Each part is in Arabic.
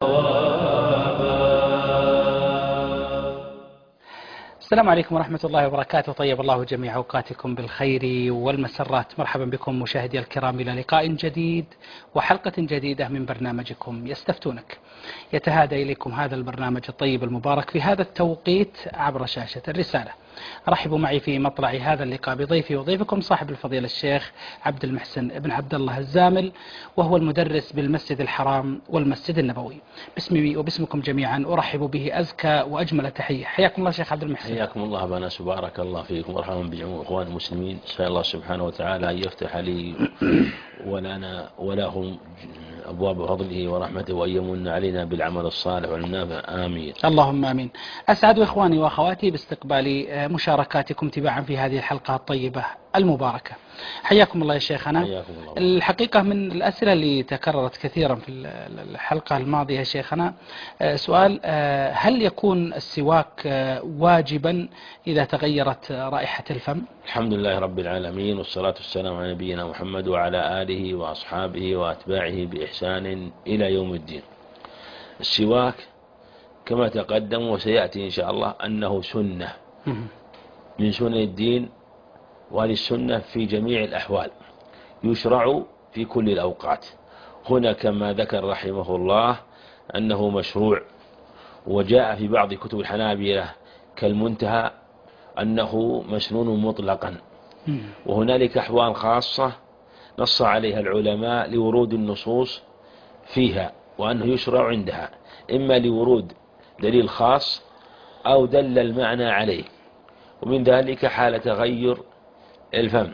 السلام عليكم ورحمة الله وبركاته. طيب الله جميع أوقاتكم بالخير والمسرات. مرحبا بكم مشاهدي الكرام إلى لقاء جديد وحلقة جديدة من برنامجكم يستفتونك. يتهادى إليكم هذا البرنامج الطيب المبارك في هذا التوقيت عبر شاشة الرسالة. رحبوا معي في مطلع هذا اللقاء بضيفي وضيفكم صاحب الفضيلة الشيخ عبد المحسن بن عبد الله الزامل، وهو المدرس بالمسجد الحرام والمسجد النبوي. باسمي وباسمكم جميعا أرحب به أزكى وأجمل تحية. حياكم الله شيخ عبد المحسن. حياكم الله بناس، بارك الله فيكم، مرحبا بجميع اخوان المسلمين. اسال الله سبحانه وتعالى ان يفتح لي ولنا ولهم ابواب فضله ورحمته، وان يمن علينا بالعمل الصالح والنافع، امين. اللهم امين. اسعد اخواني واخواتي باستقبال مشاركاتكم تباعا في هذه الحلقه الطيبه المباركه. حياكم الله يا شيخنا. حياكم الله. الحقيقه من الاسئله اللي تكررت كثيرا في الحلقه الماضيه يا شيخنا سؤال: هل يكون السواك واجبا اذا تغيرت رائحه الفم؟ الحمد لله رب العالمين، والصلاة والسلام على نبينا محمد وعلى آله وأصحابه وأتباعه بإحسان إلى يوم الدين. السواك كما تقدم وسيأتي إن شاء الله أنه سنة من سنن الدين، وهذه السنة في جميع الأحوال، يشرع في كل الأوقات. هنا كما ذكر رحمه الله أنه مشروع، وجاء في بعض كتب الحنابلة كالمنتهى أنه مسنون مطلقا، وهنالك أحوال خاصة نص عليها العلماء لورود النصوص فيها، وأنه يشرع عندها إما لورود دليل خاص أو دل المعنى عليه، ومن ذلك حال تغير الفم،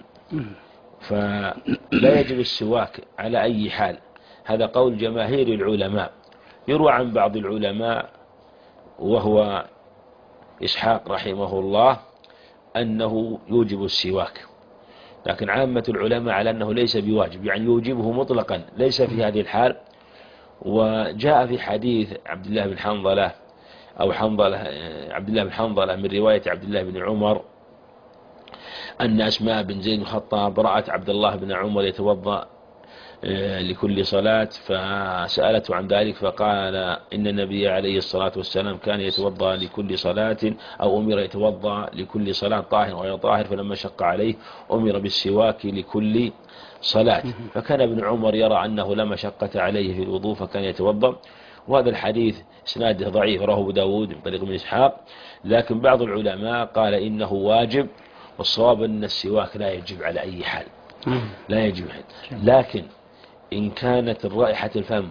فلا يجب السواك على أي حال. هذا قول جماهير العلماء. يروى عن بعض العلماء وهو إسحاق رحمه الله أنه يوجب السواك، لكن عامة العلماء على أنه ليس بواجب، يعني يوجبه مطلقا ليس في هذه الحال. وجاء في حديث عبد الله بن حنظلة أو عبد الله بن حنظلة من رواية عبد الله بن عمر أن أسماء بن زيد الخطاب رأت عبد الله بن عمر يتوضأ لكل صلاة، فسألته عن ذلك فقال إن النبي عليه الصلاة والسلام كان يتوضأ لكل صلاة، أو أمر يتوضأ لكل صلاة طاهر وغير طاهر، فلما شق عليه أمر بالسواك لكل صلاة. فكان ابن عمر يرى أنه لا مشقة عليه في الوضوء فكان يتوضأ. وهذا الحديث إسناده ضعيف، رواه أبو داود من طريق ابن إسحاق، لكن بعض العلماء قال إنه واجب، والصواب أن السواك لا يجب على أي حال، لا يجب. لكن إن كانت رائحة الفم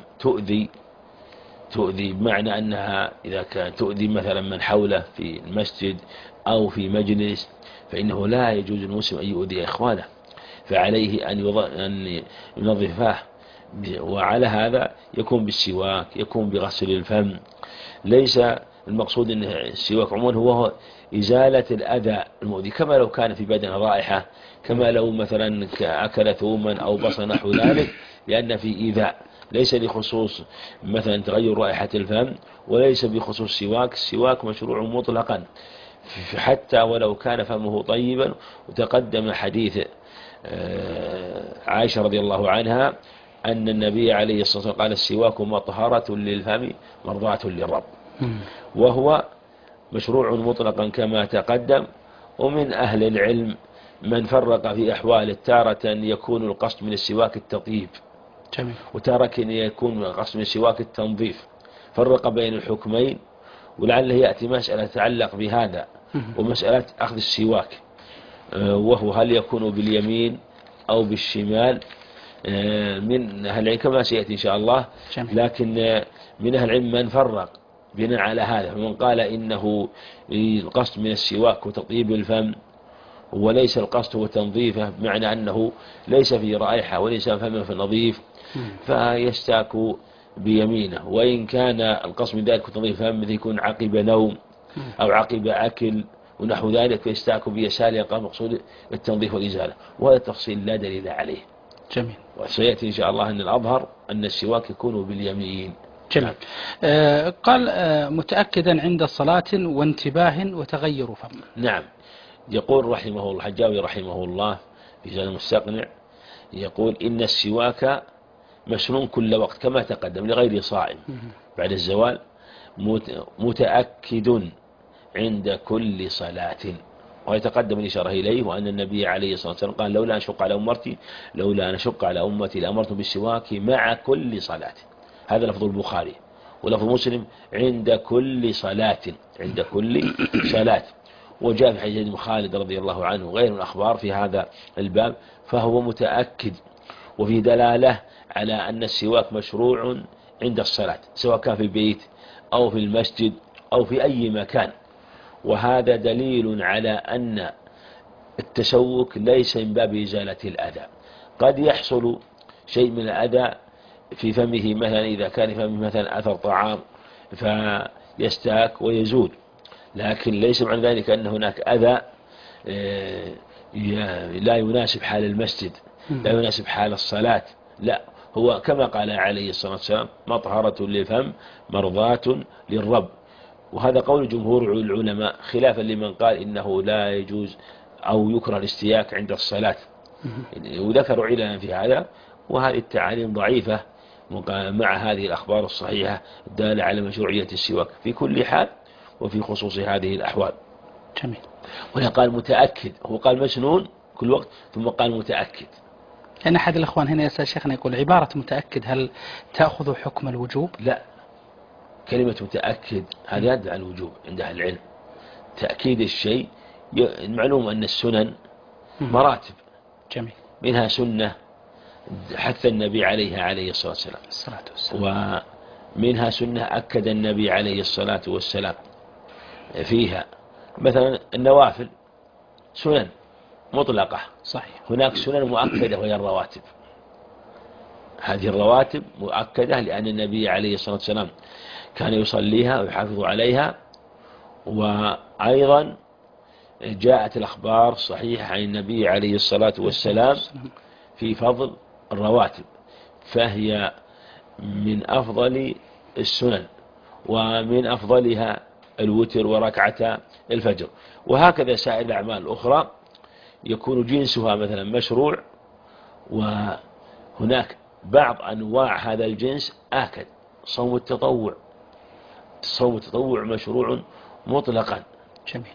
تؤذي بمعنى أنها إذا كانت تؤذي مثلا من حوله في المسجد أو في مجلس، فإنه لا يجوز المسلم أن يؤذي إخوانه، فعليه أن ينظفه، وعلى هذا يكون بالسواك، يكون بغسل الفم. ليس المقصود أن السواك عموما هو إزالة الأذى المؤذي، كما لو كان في بدن رائحة، كما لو مثلا أكل ثوما أو بصل نحو ذلك، لأن في إيذاء، ليس لخصوص مثلا تغير رائحة الفم، وليس بخصوص السواك. السواك مشروع مطلقا حتى ولو كان فمه طيبا. وتقدم حديث عائشة رضي الله عنها أن النبي عليه الصلاة والسلام قال: السواك مطهرة للفم مرضاة للرب، وهو مشروع مطلقا كما تقدم. ومن أهل العلم من فرق في أحوال، تارة يكون القصد من السواك التطيب، وتارة يكون القصد من السواك التنظيف، فرق بين الحكمين. ولعله يأتي مسألة تتعلق بهذا ومسألة أخذ السواك، وهو هل يكون باليمين أو بالشمال، من أهل العلم كما سيأتي إن شاء الله. لكن من أهل العلم من فرق بناء على هذا، فمن قال إنه القصد من السواك وتطيب الفم، وليس القصد هو تنظيفه، بمعنى أنه ليس في رائحة وليس فمه في نظيف، فيستاك بيمينه. وإن كان القصد من ذلك تنظيف فمه يكون عقب نوم أو عقب أكل ونحو ذلك، فيستاك بيساره، يقام مقصود التنظيف والإزالة. وهذا التفصيل لا دليل عليه. جميل. وسيأتي إن شاء الله أن الأظهر أن السواك يكون باليمين. جميل. قال متأكدا عند صلاة وانتباه وتغير فم. نعم. يقول رحمه الله الحجاوي رحمه الله في زاد المستقنع، يقول إن السواك مسنون كل وقت كما تقدم لغير صائم، بعد الزوال متأكد عند كل صلاة. ويتقدم الإشارة إليه، وأن النبي عليه الصلاة والسلام قال لولا أن أشق على أمتي لأمرت بالسواك مع كل صلاة. هذا لفظ البخاري. ولفظ مسلم عند كل صلاة، عند كل صلاة. وجاء في حديث خالد رضي الله عنه وغيره من الأخبار في هذا الباب، فهو متأكد. وفي دلالة على أن السواك مشروع عند الصلاة، سواء كان في البيت أو في المسجد أو في أي مكان. وهذا دليل على أن التسوك ليس من باب إزالة الأذى. قد يحصل شيء من الأذى في فمه، مثلا إذا كان في فمه مثلا أثر طعام فيستاك ويزول، لكن ليس معنى ذلك أن هناك أذى لا يناسب حال المسجد، لا يناسب حال الصلاة. لا، هو كما قال عليه الصلاة والسلام مطهرة للفم مرضاة للرب. وهذا قول جمهور العلماء، خلافا لمن قال إنه لا يجوز أو يكره الاستياك عند الصلاة، وذكروا عللا في هذا. وهذه التعاليم ضعيفة مع هذه الأخبار الصحيحة الدالة على مشروعية السواك في كل حال وفي خصوص هذه الأحوال. جميل. وهنا قال متأكد، هو قال مسنون كل وقت ثم قال متأكد. لأن أحد الأخوان هنا يسأل شيخنا يقول عبارة متأكد هل تأخذ حكم الوجوب؟ لا، كلمة متأكد هذا يدل على الوجوب عند أهل العلم. تأكيد الشيء، المعلوم أن السنن مراتب. جميل. منها سنة حث النبي عليها عليه الصلاة والسلام، ومنها سنة أكد النبي عليه الصلاة والسلام فيها. مثلا النوافل سنن مطلقة، صحيح. هناك سنن مؤكدة وهي الرواتب. هذه الرواتب مؤكدة لأن النبي عليه الصلاة والسلام كان يصليها ويحافظ عليها. وأيضا جاءت الأخبار صحيحة عن النبي عليه الصلاة والسلام في فضل الرواتب، فهي من أفضل السنن، ومن أفضلها الوتر وركعة الفجر. وهكذا سائر الأعمال الأخرى يكون جنسها مثلا مشروع، وهناك بعض أنواع هذا الجنس آكد. صوم التطوع مشروع مطلقا. جميل.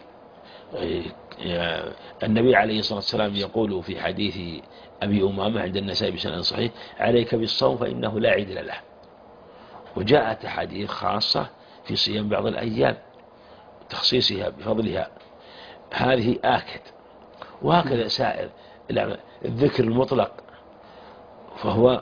النبي عليه الصلاة والسلام يقول في حديث أبي أمامة عند النسائي بسند صحيح: عليك بالصوم فإنه لا عدل له. وجاءت أحاديث خاصة في صيام بعض الأيام تخصيصها بفضلها، هذه آكد. وهكذا سائر الذكر المطلق فهو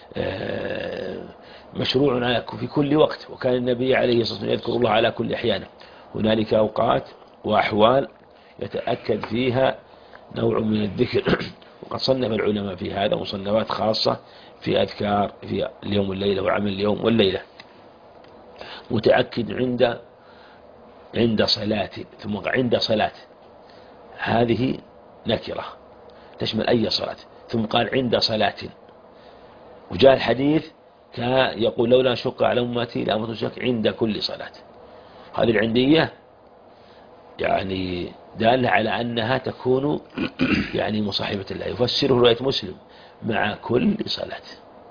مشروع في كل وقت. وكان النبي عليه الصلاة والسلام يذكر الله على كل أحيانه. هنالك أوقات وأحوال يتأكد فيها نوع من الذكر. وقد صنف العلماء في هذا مصنفات خاصة في أذكار في اليوم والليلة وعمل اليوم والليلة. متأكد عند صلاة، ثم عند صلاة، هذه نكرة تشمل أي صلاة. ثم قال عند صلاة. وجاء الحديث يقول لولا شق على أمتي لأمرت الشك عند كل صلاة. هذه العندية يعني دالة على أنها تكون يعني مصاحبة الله. يفسره رواية مسلم مع كل صلاة،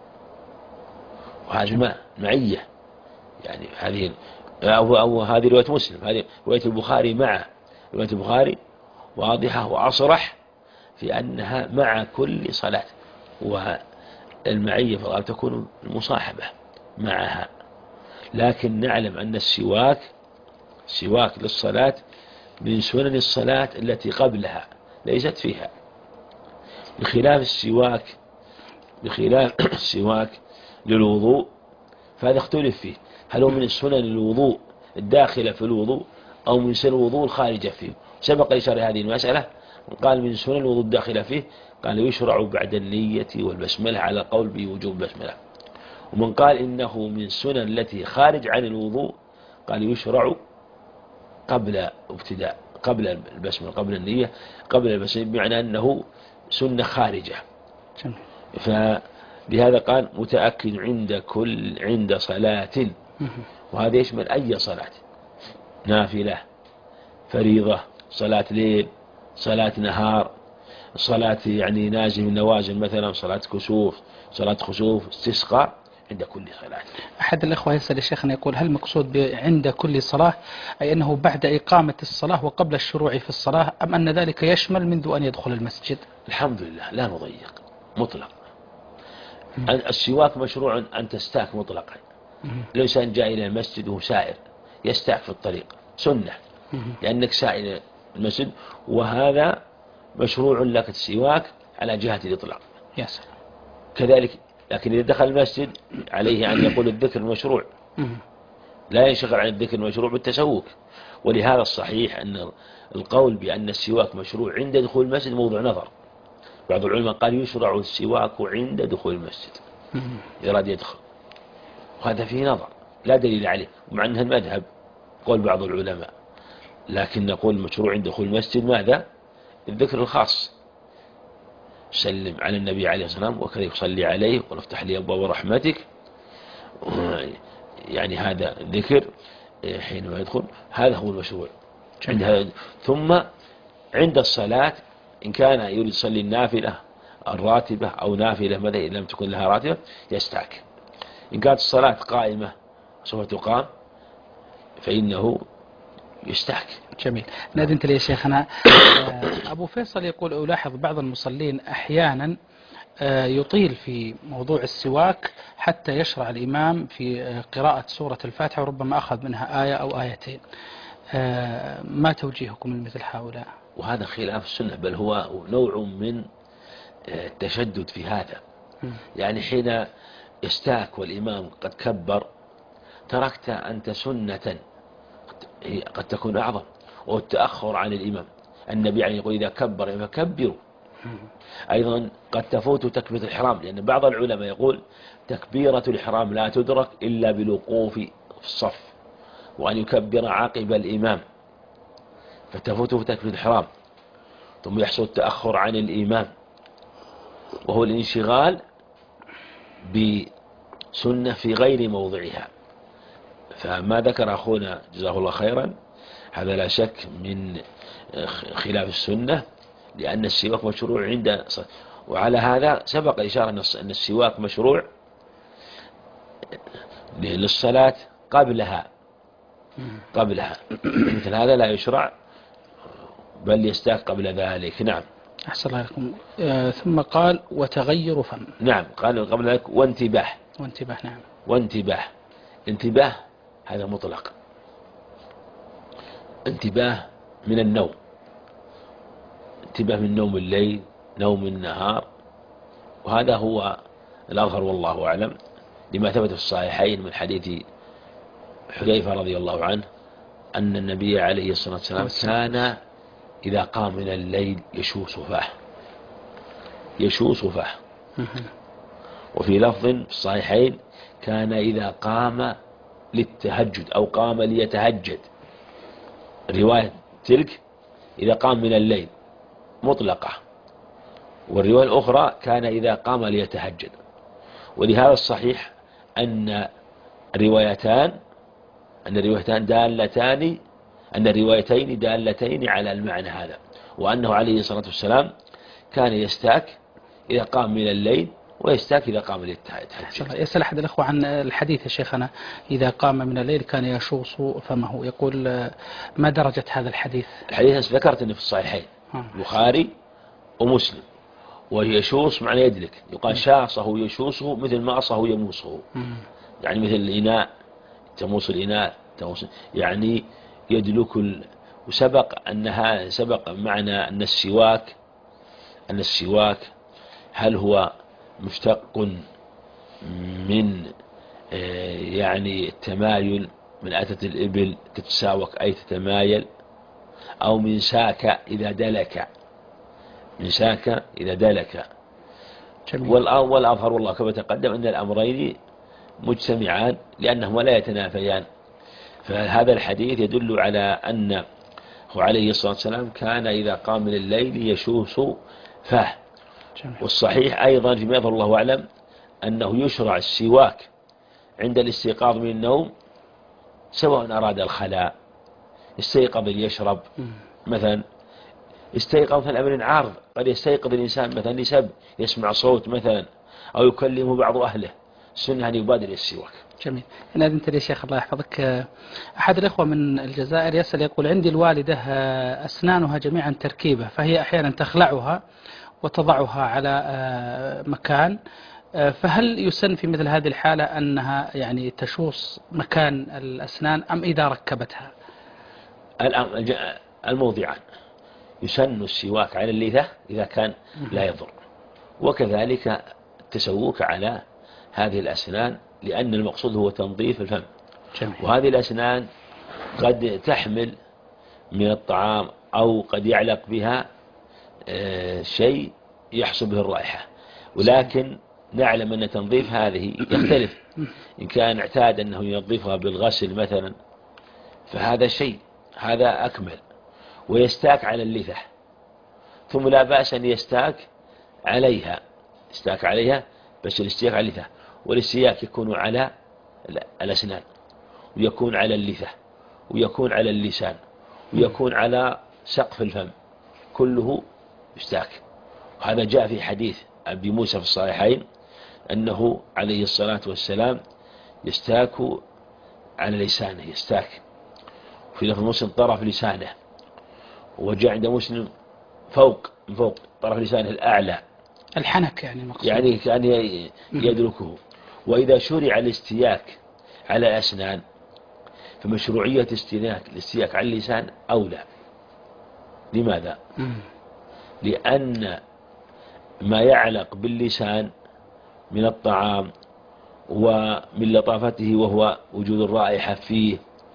وهذه معية يعني. هذه أو هذه رواية مسلم، هذه رواية البخاري مع رواية البخاري واضحة وأصرح في أنها مع كل صلاة. والمعية فقط تكون المصاحبة معها. لكن نعلم أن السواك للصلاة من سنن الصلاة التي قبلها ليست فيها، بخلاف السواك للوضوء، فهذا اختلف فيه. هل هو من سنن الوضوء الداخلة في الوضوء أو من سنن الوضوء الخارجة فيه؟ سبق إشارة هذه المسألة. قال من سنن الوضوء الداخلة فيه، قال يشرع بعد النية والبسملة على قول بوجوب البسملة. ومن قال إنه من سنن التي خارج عن الوضوء، قال يشرع قبل البسملة، قبل النية، قبل البسملة، بمعنى أنه سنة خارجة. فلهذا قال متأكد عند صلاة. وهذا يشمل أي صلاة، نافلة، فريضة، صلاة ليل، صلاة نهار، صلاة يعني نازل من نوازل، مثلا صلاة كسوف، صلاة خسوف، استسقاء، عند كل صلاة. أحد الأخوة يسأل يا شيخنا يقول هل المقصود عند كل صلاة أي أنه بعد إقامة الصلاة وقبل الشروع في الصلاة، أم أن ذلك يشمل منذ أن يدخل المسجد؟ الحمد لله لا نضيق مطلق. السواك مشروع أن تستاك مطلقا. الإنسان جاء إلى المسجد وهو سائر يستاك في الطريق سنة، لأنك سائر إلى المسجد، وهذا مشروع لك السواك على جهة الإطلاق. يا سلام. كذلك لكن إذا دخل المسجد عليه أن يقول الذكر المشروع، لا ينشغل عن الذكر المشروع بالتسوك. ولهذا الصحيح أن القول بأن السواك مشروع عند دخول المسجد موضوع نظر. بعض العلماء قال يشرع السواك عند دخول المسجد إذا أراد يدخل، وهذا فيه نظر لا دليل عليه، ومع أنها المذهب قول بعض العلماء، لكن نقول مشروع عند دخول المسجد ماذا؟ الذكر الخاص، سلم على النبي عليه الصلاة والسلام وكذا يصلي عليه وقل افتح لي أبواب رحمتك، يعني هذا ذكر حينما يدخل، هذا هو المشروع عند هذا. ثم عند الصلاة إن كان يريد يصلي النافلة الراتبة أو نافلة ماذا إن لم تكن لها راتبة يستاك. إن كانت الصلاة قائمة سوف تقام فإنه يستاك. جميل. نادنت لي يا شيخنا. أبو فيصل يقول ألاحظ بعض المصلين أحيانا يطيل في موضوع السواك حتى يشرع الإمام في قراءة سورة الفاتحة وربما أخذ منها آية أو آيتين، ما توجيهكم لمثل هؤلاء؟ وهذا خلاف السنة، بل هو نوع من التشدد في هذا. يعني حين يستاك والإمام قد كبر تركت أنت سنة قد تكون أعظم، والتأخر عن الإمام. النبي يعني يقول إذا كبر فكبروا. أيضا قد تفوت تكبيرة الإحرام، لأن بعض العلماء يقول تكبيرة الإحرام لا تدرك إلا بالوقوف في الصف، وأن يكبر عقب الإمام فتفوته تكبيرة الإحرام، ثم يحصل التأخر عن الإمام وهو الانشغال بسنة في غير موضعها. فما ذكر أخونا جزاه الله خيرا هذا لا شك من خلاف السنة، لأن السواك مشروع عند، وعلى هذا سبق الإشارة أن السواك مشروع للصلاة قبلها مثل هذا لا يشرع بل يستاك قبل ذلك. نعم. أحسن الله لكم. ثم قال وتغير فم. نعم قال قبل ذلك وانتباه. نعم. انتباه هذا مطلق، انتباه من النوم، انتباه من نوم الليل، نوم النهار، وهذا هو الأظهر والله أعلم، لما ثبت في الصحيحين من حديث حذيفة رضي الله عنه أن النبي عليه الصلاة والسلام كان إذا قام من الليل يشوص فاه. وفي لفظ في الصحيحين كان إذا قام للتهجد أو قام ليتهجد، الرواية تلك إذا قام من الليل مطلقة، والرواية الأخرى كان إذا قام ليتهجد. ولهذا الصحيح أن الروايتين دالتين على المعنى هذا، وأنه عليه الصلاة والسلام كان يستاك إذا قام من الليل ويستاك إذا قام للتهجد. يسأل أحد الأخوة عن الحديث يا شيخنا إذا قام من الليل كان يشوص فمه، يقول ما درجة هذا الحديث؟ الحديث ذكرت أنه في الصحيحين البخاري ومسلم، ويشوص معنى يدلك، يقال شاصه يشوصه مثل ماصه يموسه، يعني مثل الإناء تموس الإناء يعني يدلك. سبق معنى أن السواك هل هو مشتق من يعني التمايل، من أتت الإبل تتساوك أي تتمايل، أو من ساك إذا دلك. والأظهر والله كما تقدم أن الأمرين مجتمعان لأنهما لا يتنافيان. فهذا الحديث يدل على أنه عليه الصلاة والسلام كان إذا قام من الليل يشوص فاه. والصحيح أيضا فيما يظهر الله أعلم أنه يشرع السواك عند الاستيقاظ من النوم، سواء أراد الخلاء، استيقظ ليشرب مثلا، استيقظ مثلا أمر عارض، قد يستيقظ الإنسان مثلا لسبب يسمع صوت مثلا، أو يكلمه بعض أهله السنة أن يبادر إلى السواك. جميل. إن أذنت لي شيخ الله يحفظك، أحد الإخوة من الجزائر يسأل يقول: عندي الوالدة أسنانها جميعا تركيبة، فهي أحيانا تخلعها وتضعها على مكان، فهل يسن في مثل هذه الحالة أنها يعني تشوص مكان الأسنان أم إذا ركبتها؟ الموضعان، يسن السواك على اللثة إذا كان لا يضر، وكذلك التسوك على هذه الأسنان، لأن المقصود هو تنظيف الفم. جميل. وهذه الأسنان قد تحمل من الطعام أو قد يعلق بها شيء يحصل به الرائحة، ولكن نعلم أن تنظيف هذه يختلف. إن كان اعتاد أنه ينظفها بالغسل مثلا فهذا شيء، هذا أكمل، ويستاك على اللثة، ثم لا بأس أن يستاك عليها بس الاستياك على اللثة، والاستياك يكون على الأسنان، ويكون على اللثة، ويكون على اللسان، ويكون على سقف الفم، كله يستاك. وهذا جاء في حديث أبي موسى في الصحيحين أنه عليه الصلاة والسلام يستاك على لسانه، يستاك في لفظ مسلم طرف لسانه، وجاء عند مسلم من فوق طرف لسانه الأعلى، الحنك يعني مقصود، يعني كان يدركه. وإذا شرع الاستياك على الأسنان فمشروعية الاستياك على اللسان أولى. لماذا؟ لأن ما يعلق باللسان من الطعام ومن لطافته وهو وجود الرائحة فيه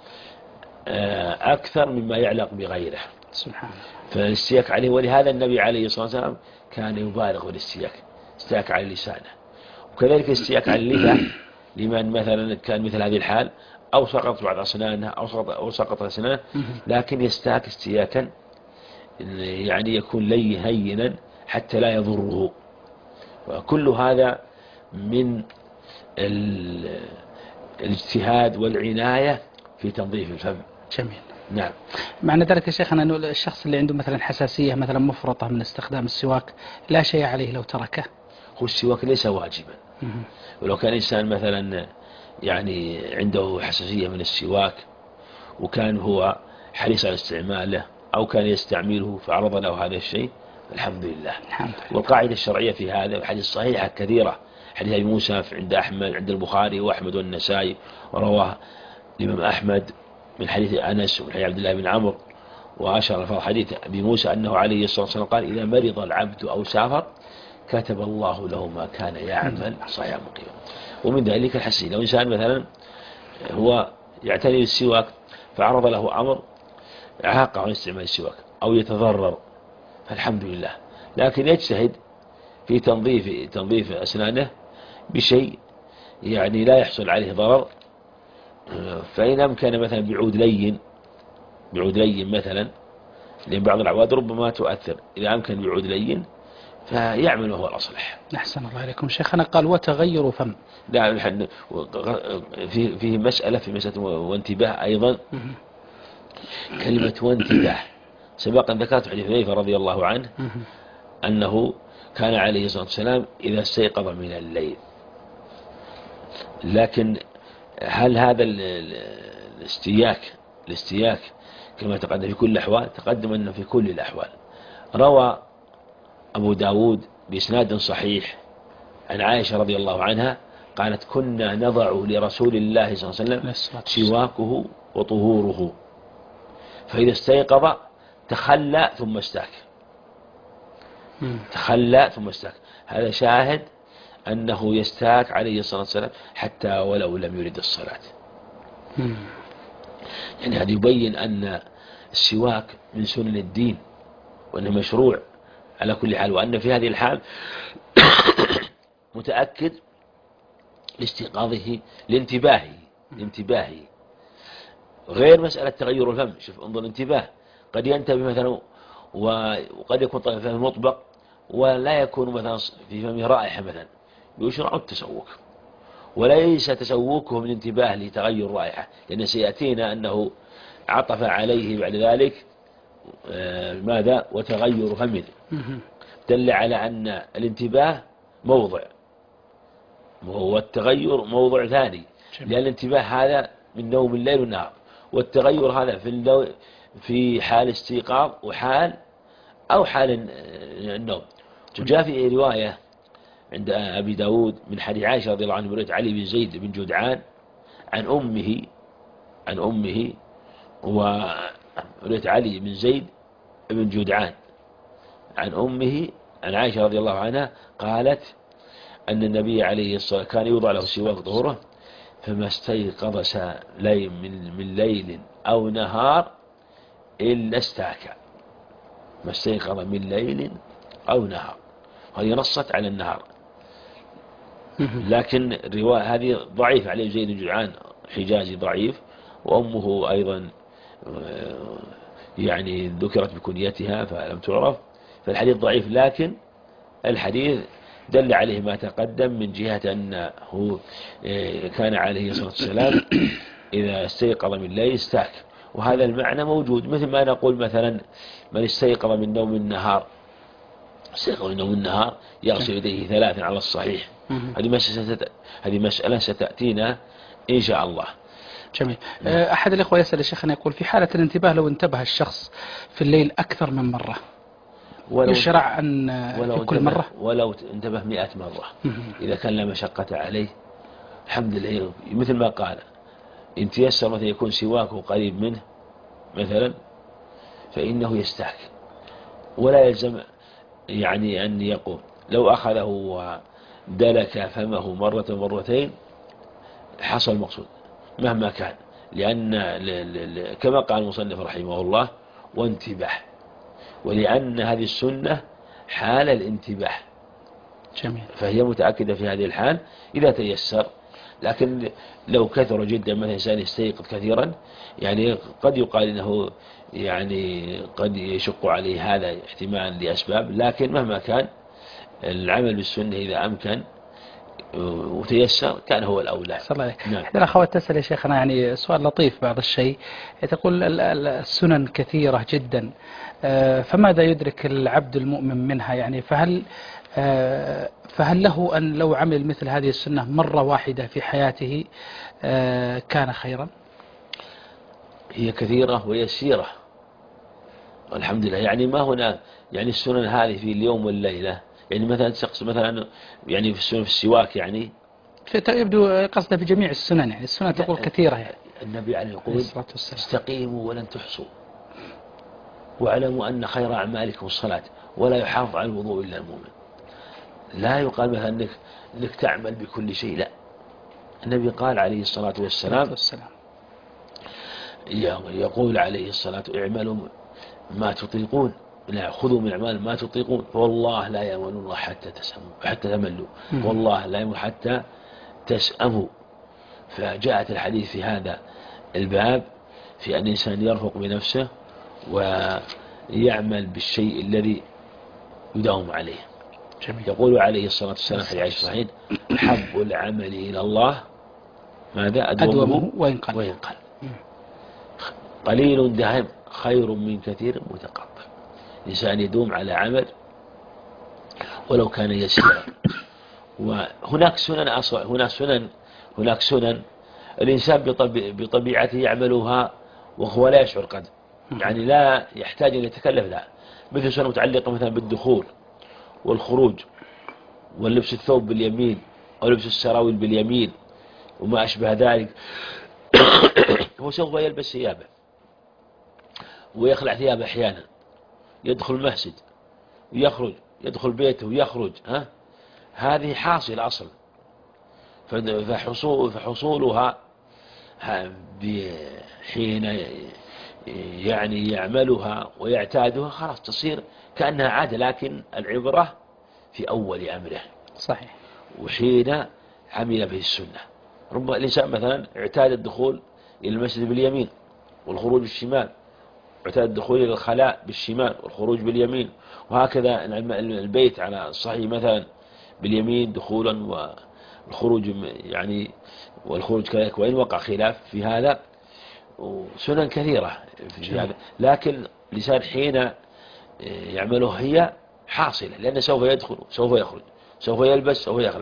أكثر مما يعلق بغيره سبحان الله. فالاستياك عليه، ولهذا النبي عليه الصلاة والسلام كان يبالغ بالاستياك، استياك على لسانه. وكذلك الاستياك على اللثة لمن مثلا كان مثل هذه الحال أو سقط بعض أسنانه أو سقط أسنانه، لكن يستاك استياكا يعني يكون هينا حتى لا يضره. وكل هذا من الاجتهاد والعناية في تنظيف الفم. جميل. نعم. معنى ذلك يا شيخنا أنه الشخص اللي عنده مثلا حساسية مثلا مفرطة من استخدام السواك لا شيء عليه لو تركه؟ هو السواك ليس واجبا، ولو كان إنسان مثلا يعني عنده حساسية من السواك وكان هو حريص على استعماله أو كان يستعمله فعرض له هذا الشيء، الحمد لله. والقاعدة الشرعية في هذا الحديث صحيحة كثيرة، حديث أبي موسى عند أحمد، عند البخاري وأحمد والنسائي، ورواه الإمام أحمد من حديث أنس ومن حديث عبد الله بن عمرو. وأشار في حديث أبي موسى أنه عليه الصلاة والسلام قال: إذا مرض العبد أو سافر كتب الله له ما كان يعمل صحيحا مقيما. ومن ذلك الحسين، لو إنسان مثلا هو يعتني بالسواك فعرض له أمر عاقه عن استعمال السواك أو يتضرر فالحمد لله، لكن يجتهد في تنظيف أسنانه بشيء يعني لا يحصل عليه ضرر. فإن أمكن مثلا بعود لين مثلا، لأن بعض العواد ربما تؤثر، إذا أمكن بعود لين فيعمل وهو الأصلح. أحسن الله إليكم شيخنا. قال: وتغير فم. لا، فيه مسألة وانتباه أيضا. كلمة وانتباه سبق أن ذكرت حديث حذيفة رضي الله عنه أنه كان عليه الصلاة والسلام إذا استيقظ من الليل، لكن هل هذا الاستياك كما تقدم في كل الأحوال؟ تقدم أنه في كل الأحوال. روى أبو داود بإسناد صحيح عن عائشة رضي الله عنها قالت: كنا نضع لرسول الله صلى الله عليه وسلم سواكه وطهوره، فإذا استيقظ تخلى ثم استاك. هذا شاهد أنه يستاك عليه الصلاة والسلام حتى ولو لم يرد الصلاة. يعني هذا يبين أن السواك من سنن الدين وأنه مشروع على كل حال، وأن في هذه الحال متأكد لاستيقاظه لانتباهه غير مسألة تغير الفم. شوف، انظر، انتباه، قد ينتبه مثلا وقد يكون طيب فم مطبق ولا يكون مثلا في فمه رائحة مثلا، يشرع التسوك، وليس تسوكه من انتباه لتغير الرائحة، لأن سيأتينا أنه عطف عليه بعد ذلك ماذا؟ وتغير فمه، دل على أن الانتباه موضع وهو التغير موضوع ثاني، لأن الانتباه هذا من نوم الليل والنهار، والتغير هذا في حال استيقاظ وحال أو حال النوم. وجاء في رواية عند أبي داود من حديث عائشة رضي الله عنه من علي بن زيد بن جدعان عن أمه ورواية علي بن زيد بن جدعان عن أمه عن عائشة رضي الله عنها قالت أن النبي عليه الصلاة والسلام كان يوضع له سواك ظهره فما استيقظ من ليل أو نهار إلا استاكى، ما استيقظ من ليل أو نهار، وهي نصت على النهار. لكن الرواية هذه ضعيف، عليه زيد بن جدعان حجازي ضعيف، وأمه أيضا يعني ذكرت بكنيتها فلم تعرف، فالحديث ضعيف. لكن الحديث دل عليه ما تقدم من جهة أنه كان عليه الصلاة والسلام إذا استيقظ من الليل استاك، وهذا المعنى موجود، مثل ما نقول مثلا من استيقظ من نوم النهار يغسل يديه 3 على الصحيح. هذه مسألة ستأتينا إن شاء الله. جميل. أحد الإخوة يسأل الشيخ يقول في حالة الانتباه لو انتبه الشخص في الليل أكثر من مرة يشرع أن في كل مرة ولو انتبه 100 مرة إذا كان لا مشقة عليه الحمد لله، مثل ما قال إن تيسر مثلا يكون سواكه قريب منه مثلا فإنه يستحك، ولا يلزم يعني أن يقوم. لو أخذه ودلك فمه مرة مرتين حصل المقصود مهما كان، لأن كما قال المصنف رحمه الله وانتباه، ولأن هذه السنة حال الانتباه. جميل. فهي متأكدة في هذه الحال إذا تيسر. لكن لو كثر جدا مثلا إنسان يستيقظ كثيرا يعني قد يقال إنه يعني قد يشق عليه هذا احتمال لأسباب، لكن مهما كان العمل بالسنة إذا أمكن وتيسر كان هو الأولى. صلى الله عليك. نعم. الأخوات تسأل يا شيخنا يعني سؤال لطيف بعض الشيء، تقول السنن كثيرة جدا، فماذا يدرك العبد المؤمن منها؟ يعني فهل له أن لو عمل مثل هذه السنة مرة واحدة في حياته كان خيرا؟ هي كثيرة ويسيرة والحمد لله. يعني ما هنا يعني السنن هذه في اليوم والليلة، يعني مثلا تقصد مثلا يعني في السنن في السواك يعني يبدو قصده بجميع السنن، يعني السنن تقول كثيرة يعني. النبي عليه يقول استقيموا ولن تحصوا واعلموا أن خير أعمالكم الصلاة ولا يحافظ على الوضوء إلا المؤمن. لا يقال مثلا أنك تعمل بكل شيء، لا، النبي قال عليه الصلاة والسلام يقول عليه الصلاة اعملوا ما تطيقون، لا خذوا من أعمال ما تطيقون والله لا يأمن الله حتى تملوا، والله لا يأمن حتى تسأموا. فجاءت الحديث في هذا الباب في أن الإنسان يرفق بنفسه ويعمل بالشيء الذي يداوم عليه. جميل. يقول عليه الصلاة والسلام في الحديث الصحيح حب العمل إلى الله ماذا أدومه وإن قل قليل دائم خير من كثير متقطع. الإنسان يدوم على عمل ولو كان يسيرا. وهناك سنن الإنسان بطبيعته يعملها وهو لا يشعر قد، يعني لا يحتاج أن يتكلف لها، مثل سنة متعلقة مثلا بالدخول والخروج واللبس الثوب باليمين أو لبس السراويل باليمين وما أشبه ذلك. هو سوف يلبس ثيابه ويخلع ثيابه أحيانا، يدخل المسجد ويخرج، يدخل بيته ويخرج، هذه حاصل أصلا. فحصولها حين يعني يعملها ويعتادها خلاص تصير كأنها عادة، لكن العبرة في أول أمره. صحيح. وحين عمل به السنة. ربما الإنسان مثلا اعتاد الدخول إلى المسجد باليمين والخروج بالشمال، اعتاد الدخول إلى الخلاء بالشمال والخروج باليمين، وهكذا البيت على الصحيح مثلا باليمين دخولا والخروج يعني والخروج كذلك، وإن وقع خلاف في هذا سنن كثيرة في هذا، لكن الإنسان حين يعمله هي حاصلة، لأنه سوف يدخل سوف يخرج سوف يلبس سوف يخلع،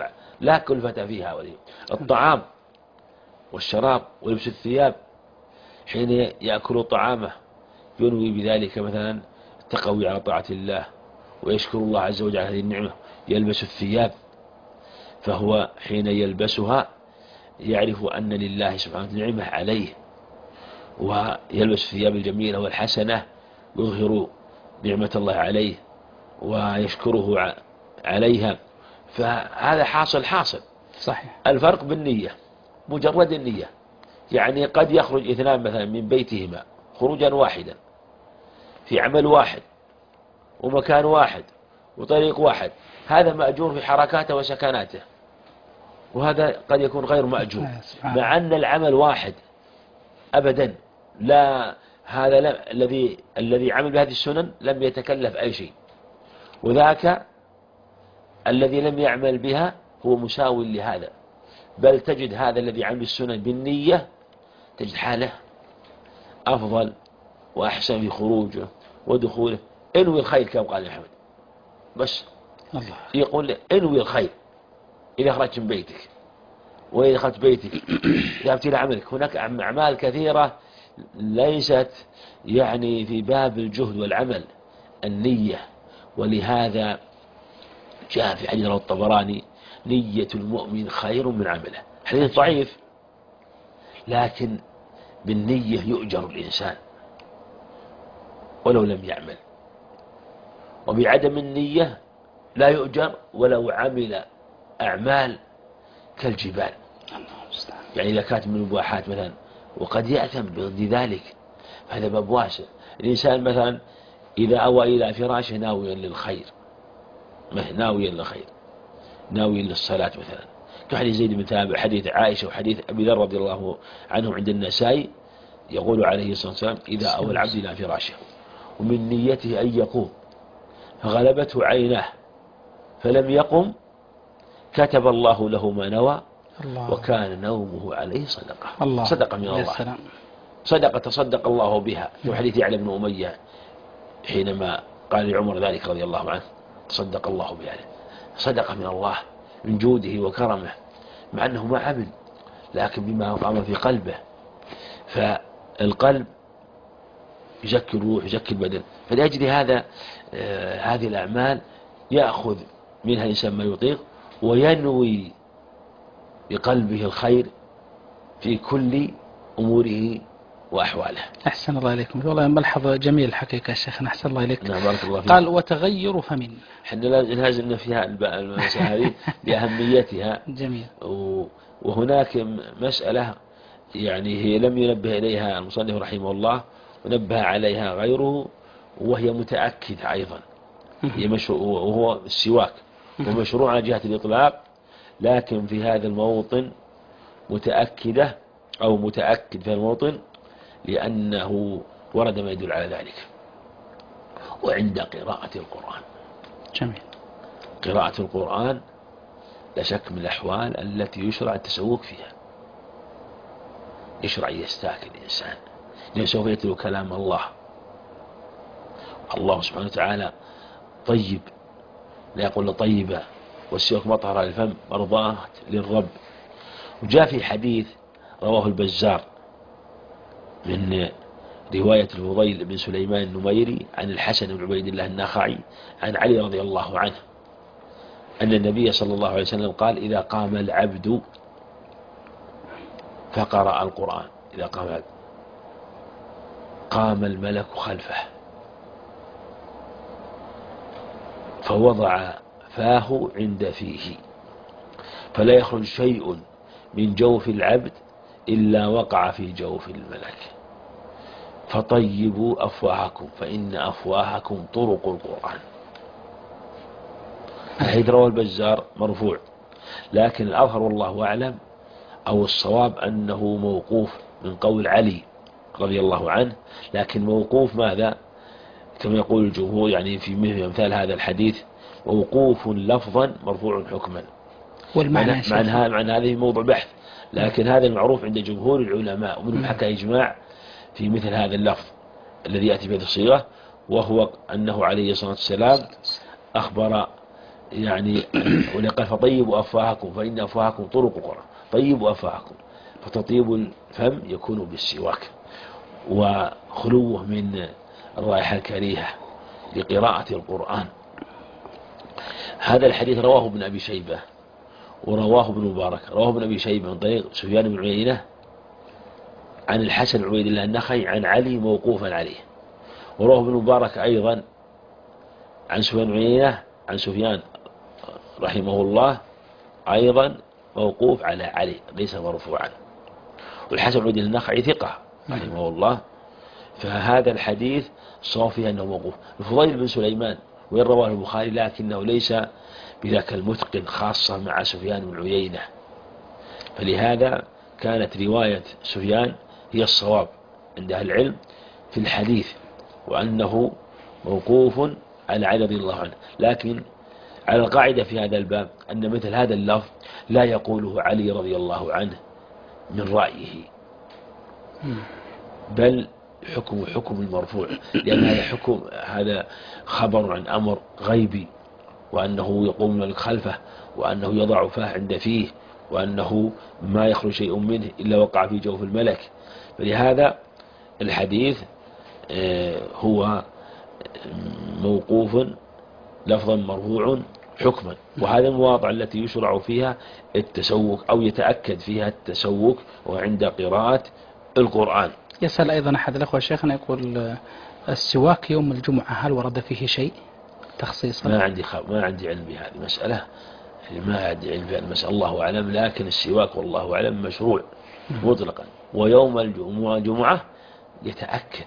لا كلفة فيها الطعام والشراب ولبس الثياب، حين يأكل طعامه ينوي بذلك مثلا التقوي على طاعة الله ويشكر الله عز وجل على هذه النعمة. يلبس الثياب، فهو حين يلبسها يعرف أن لله سبحانه نعمة عليه، ويلبس الثياب الجميلة والحسنة يظهر نعمة الله عليه ويشكره عليها. فهذا حاصل. صحيح. الفرق بالنية، مجرد النية، يعني قد يخرج اثنان مثلا من بيتهما خروجا واحدا في عمل واحد ومكان واحد وطريق واحد، هذا مأجور في حركاته وسكناته، وهذا قد يكون غير مأجور مع أن العمل واحد أبدا. لا، هذا الذي عمل بهذه السنن لم يتكلف أي شيء، وذاك الذي لم يعمل بها هو مساو لهذا، بل تجد هذا الذي عمل السنن بالنية تجد حاله أفضل وأحسن في خروجه ودخوله. انوي الخير كما قال محمد، بس الله يقول انوي الخير إذا خرجت من بيتك وإذا دخلت بيتك ذهبت إلى عملك. هناك أعمال كثيرة ليست يعني في باب الجهد والعمل، النية. ولهذا جاء في حديث رواه الطبراني: نية المؤمن خير من عمله. حديث ضعيف، لكن بالنية يؤجر الإنسان ولو لم يعمل، وبعدم النية لا يؤجر ولو عمل أعمال كالجبال. يعني إذا كانت من المباحات مثلا وقد يأثم بذلك، فهذا باب واسع. الإنسان مثلا إذا أوى إلى فراشه ناويا للخير، ناويا للخير، ناويا للصلاة مثلا، كحديث زيد بن ثابت، حديث عائشة، وحديث أبي ذر رضي الله عنه عند النسائي، يقول عليه الصلاة والسلام: إذا أوى العبد إلى فراشه ومن نيته أن يقوم فغلبته عيناه فلم يقم كتب الله له ما نوى وكان نومه عليه صدقة. صدقة من الله، صدقة تصدق الله بها. في حديث يعلى بن أمية حينما قال لعمر ذلك رضي الله عنه: تصدق الله بها، صدقة من الله من جوده وكرمه، مع أنه ما عمل لكن بما قام في قلبه. فالقلب يزكي الروح يزكي البدن. فلأجل هذا هذه الأعمال يأخذ منها الإنسان ما يطيق وينوي بقلبه الخير في كل أموره وأحواله. أحسن الله إليكم. والله ملحظ جميل حقيقة شيخنا، أحسن الله إليك. نعم بارك الله فيك. قال: وتغير فمن. احنا لازم فيها المسألة هذه لأهميتها. جميل. وهناك مسألة يعني هي لم ينبه إليها المصنف رحمه الله ونبه عليها غيره، وهي متأكدة أيضا، وهو السواك، ومشروع على جهة الإطلاق، لكن في هذا الموطن متأكدة أو متأكد في الموطن لأنه ورد ما يدل على ذلك. وعند قراءة القرآن، جميل، قراءة القرآن لا شك من الأحوال التي يشرع التسوق فيها، يشرع يستاك الإنسان لأنه سوف يتلو كلام الله. الله سبحانه وتعالى طيب، لا يقول طيبة، والسواك مطهرة للفم مرضاة للرب. وجاء في حديث رواه البزار من رواية الفضيل بن سليمان النميري عن الحسن بن عبيد الله النخعي عن علي رضي الله عنه أن النبي صلى الله عليه وسلم قال: إذا قام العبد فقرأ القرآن، إذا قام العبد قام الملك خلفه فوضع فاه عند فيه فلا يخرج شيء من جوف العبد إلا وقع في جوف الملك، فطيبوا أفواهكم فإن أفواهكم طرق القرآن. الحديث رواه البزار مرفوع، لكن الأظهر والله أعلم أو الصواب أنه موقوف من قول علي رضي الله عنه، لكن موقوف ماذا؟ كما يقول الجمهور يعني في مثال هذا الحديث موقوف لفظا مرفوع حكما. معنى هذه موضوع بحث، لكن هذا المعروف عند جمهور العلماء، ومنهم حكى إجماع في مثل هذا اللفظ الذي يأتي بهذه الصيغة، وهو أنه عليه الصلاة والسلام أخبر يعني ولقد فطيبوا أفواهكم فإن أفواهكم طرق قرى، طيبوا أفواهكم، فتطيب الفم يكون بالسواك وخلوه من الرائحة الكريهة لقراءة القرآن. هذا الحديث رواه ابن أبي شيبة ورواه ابن مبارك. رواه ابن أبي شيبة من طريق سفيان بن عيينة عن الحسن بن عبيد الله النخعي عن علي موقوفا عليه، ورواه ابن مبارك أيضا عن سفيان بن عيينة عن سفيان رحمه الله أيضا موقوف على علي ليس مرفوعا، والحسن بن عبيد الله النخعي ثقة رحمه الله. فهذا الحديث صار فيها أنه موقوف. الفضيل بن سليمان وإن رواه البخاري لكنه ليس بذاك المتقن خاصة مع سفيان بن عيينة، فلهذا كانت رواية سفيان هي الصواب عند أهل العلم في الحديث، وأنه موقوف على علي رضي الله عنه. لكن على القاعدة في هذا الباب أن مثل هذا اللفظ لا يقوله علي رضي الله عنه من رأيه، بل حكم المرفوع، لأن هذا خبر عن أمر غيبي، وأنه يقوم الملك خلفه، وأنه يضع فاه عند فيه، وأنه ما يخرج شيء منه إلا وقع في جوف الملك. فلهذا الحديث هو موقوف لفظا مرفوع حكما، وهذا المواضع التي يشرع فيها التسوك أو يتأكد فيها التسوك وعند قراءة القرآن. يسأل أيضا أحد الأخوة شيخنا يقول السواك يوم الجمعة هل ورد فيه شيء تخصيصا؟ ما عندي علم بهذه المسألة، ما عندي علم بهذه المسألة، الله أعلم. لكن السواك والله أعلم مشروع مطلقا، ويوم الجمعة يتأكد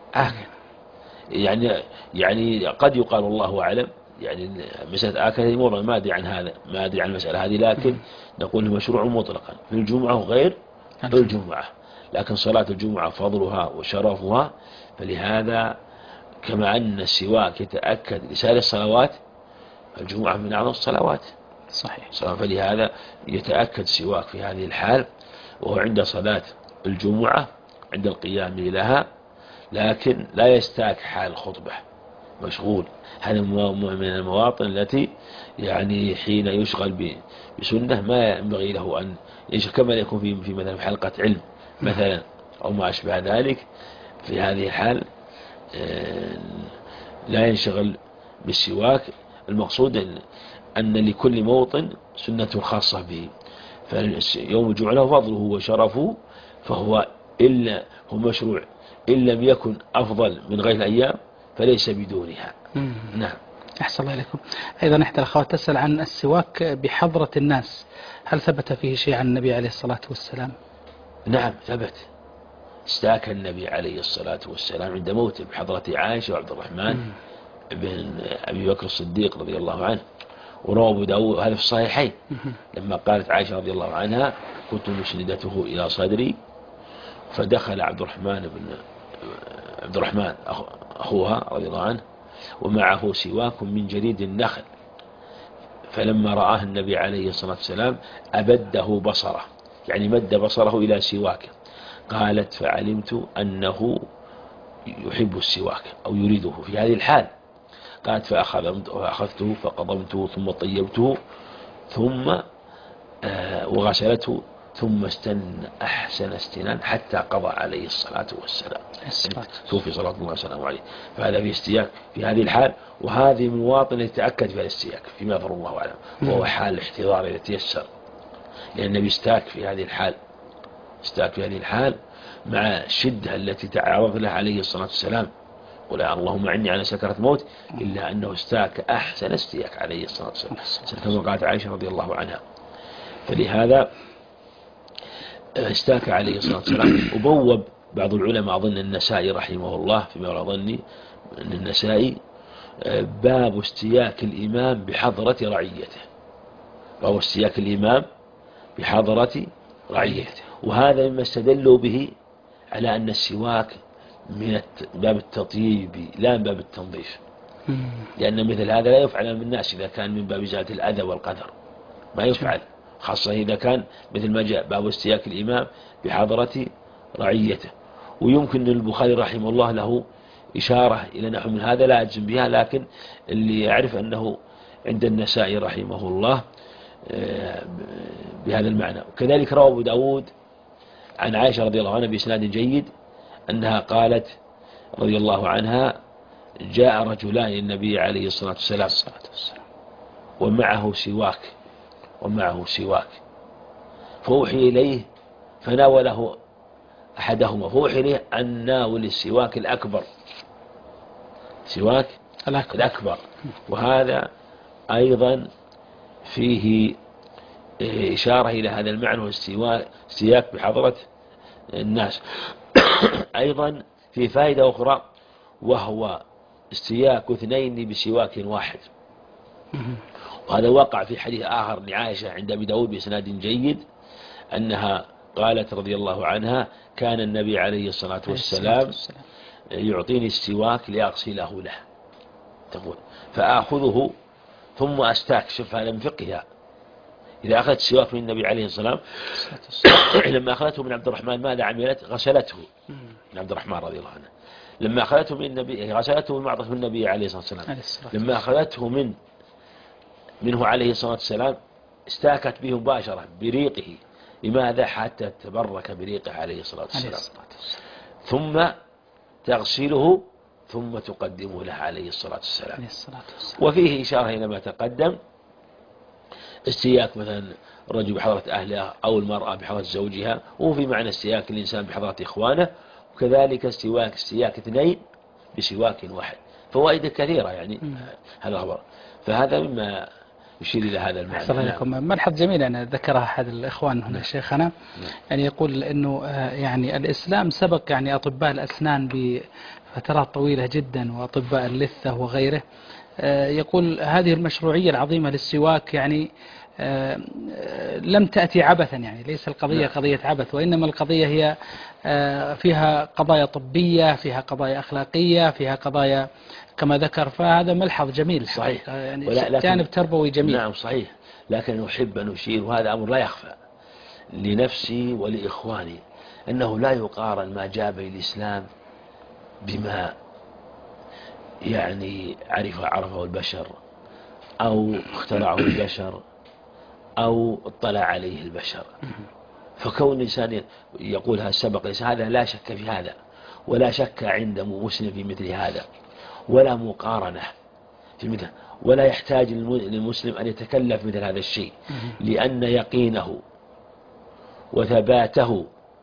يعني قد يقال الله أعلم، يعني مسألة آكل مرة ما أدري عن هذا، ما أدري عن المسألة هذه، لكن نقول المشروع مطلقا في الجمعة وغير الجمعة. لكن صلاة الجمعة فضلها وشرفها، فلهذا كما أن السواك يتأكد لسائر الصلوات، الجمعة من أعظم الصلوات صحيح، فلهذا يتأكد السواك في هذه الحال، وهو عند صلاة الجمعة عند القيام لها، لكن لا يستاك حال الخطبة مشغول. هذا من المواطن التي يعني حين يشغل بسنة ما ينبغي له أن يشغل، كما يكون في مثلا حلقة علم مثلا أو ما أشبه ذلك. في هذه الحال لا ينشغل بالسواك. المقصود أن لكل موطن سنة خاصة به، فيوم الجمعة له فضله وشرفه، فهو هو مشروع إن لم يكن أفضل من غير الأيام فليس بدونها. نعم. أحسن الله إليكم. أيضا إحدى الأخوات تسأل عن السواك بحضرة الناس، هل ثبت فيه شيء عن النبي عليه الصلاة والسلام؟ نعم ثبت، استاك النبي عليه الصلاة والسلام عند موته بحضرة عائشة وعبد الرحمن بن أبي بكر الصديق رضي الله عنه، وروى أبو داود هذا في الصحيحين لما قالت عائشة رضي الله عنها كنت مسندته إلى صدري، فدخل عبد الرحمن أخوها رضي الله عنه ومعه سواك من جريد النخل، فلما رآه النبي عليه الصلاة والسلام أبده بصره، يعني مد بصره إلى سواك. قالت فعلمت أنه يحب السواك أو يريده في هذه الحال. قالت فأخذته فقضمته ثم طيبته ثم وغسلته ثم استنى أحسن استنان حتى قضى عليه الصلاة والسلام. توفي صلاة الله وسلامه عليه. فهذا في استياك في هذه الحال، وهذه من مواطن يتأكد في الاستياك فيما يظهر الله أعلم، وهو حال الاحتضار إذا تيسر، لأن النبي استاك في هذه الحال مع الشدة التي تعرض لها عليه الصلاة والسلام. قل اللهم عني على سكرة موت، إلا أنه استاك أحسن استياك عليه الصلاة والسلام كما قالت عائشة رضي الله عنها. فلهذا استاك عليه الصلاة والسلام. وبوب بعض العلماء أظن النسائي رحمه الله فيما أظني أن النسائي باب استياك الإمام بحضرة رعيته، باب استياك الإمام بحضرة رعيته، وهذا مما استدلوا به على أن السواك من باب التطيب لا من باب التنظيف، لأن مثل هذا لا يفعل من الناس إذا كان من باب إزالة الأذى والقدر، ما يفعل، خاصة إذا كان مثل ما جاء باب استياك الإمام بحضرة رعيته. ويمكن البخاري رحمه الله له إشارة إلى نحو من هذا لا أجزم بها، لكن اللي يعرف أنه عند النسائي رحمه الله بهذا المعنى. وكذلك روى أبو داود عن عائشة رضي الله عنها بإسناد جيد أنها قالت رضي الله عنها: جاء رجلان للنبي عليه الصلاة والسلام ومعه سواك فأوحي إليه فناوله أحدهما، فأوحي إليه أن ناول السواك الأكبر، سواك الأكبر. وهذا أيضا فيه إشارة إلى هذا المعنى، والسياك بحضرة الناس. أيضا في فائدة أخرى، وهو استياك اثنين بسواك واحد. وهذا وقع في حديث آخر لعائشة عند أبي داود بإسناد جيد أنها قالت رضي الله عنها: كان النبي عليه الصلاة والسلام يعطيني السواك لأغسله له، تقول فآخذه ثم أستاك. شوف هذا من فقهها، إذا أخذت السواك من النبي عليه الصلاة والسلام لما أخذته من عبد الرحمن ماذا عملت؟ غسلته من عبد الرحمن رضي الله عنه. لما أخذته من النبي غسلته من النبي عليه الصلاة والسلام. لما أخذته منه عليه الصلاة والسلام استاكت به مباشرة بريقه. لماذا؟ حتى تبرك بريقه عليه الصلاة والسلام. ثم تغسله ثم تقدمه له عليه الصلاة والسلام. وفيه إشارة إلى ما تقدم، استياك مثلا الرجل بحضرة أهله أو المرأة بحضرة زوجها، وفي معنى استياك الإنسان بحضرة إخوانه، وكذلك استياك اثنين بسواك واحد. فوائد كثيرة يعني هذا الخبر، فهذا مما يشير إلى هذا المعنى. أحسن لكم. ملحظ جميل أنا ذكرها أحد الإخوان هنا شيخنا، يعني يقول أنه يعني الإسلام سبق يعني أطباء الأسنان بفترات طويلة جدا وأطباء اللثة وغيره. يقول هذه المشروعية العظيمة للسواك يعني لم تأتي عبثا، يعني ليس القضية قضية عبث، وإنما القضية هي فيها قضايا طبية، فيها قضايا أخلاقية، فيها قضايا كما ذكر. فهذا ملحظ جميل صحيح، يعني جانب تربوي جميل. نعم صحيح. لكن أحب أن أشير، وهذا أمر لا يخفى لنفسي ولإخواني، أنه لا يقارن ما جاء به الإسلام بما يعني عرفه البشر أو اخترعه البشر أو اطلع عليه البشر. فكون الإنسان يقولها سبق هذا لا شك في هذا، ولا شك عند مسلم في مثل هذا، ولا مقارنة في مثل، ولا يحتاج للمسلم أن يتكلف مثل هذا الشيء، لأن يقينه وثباته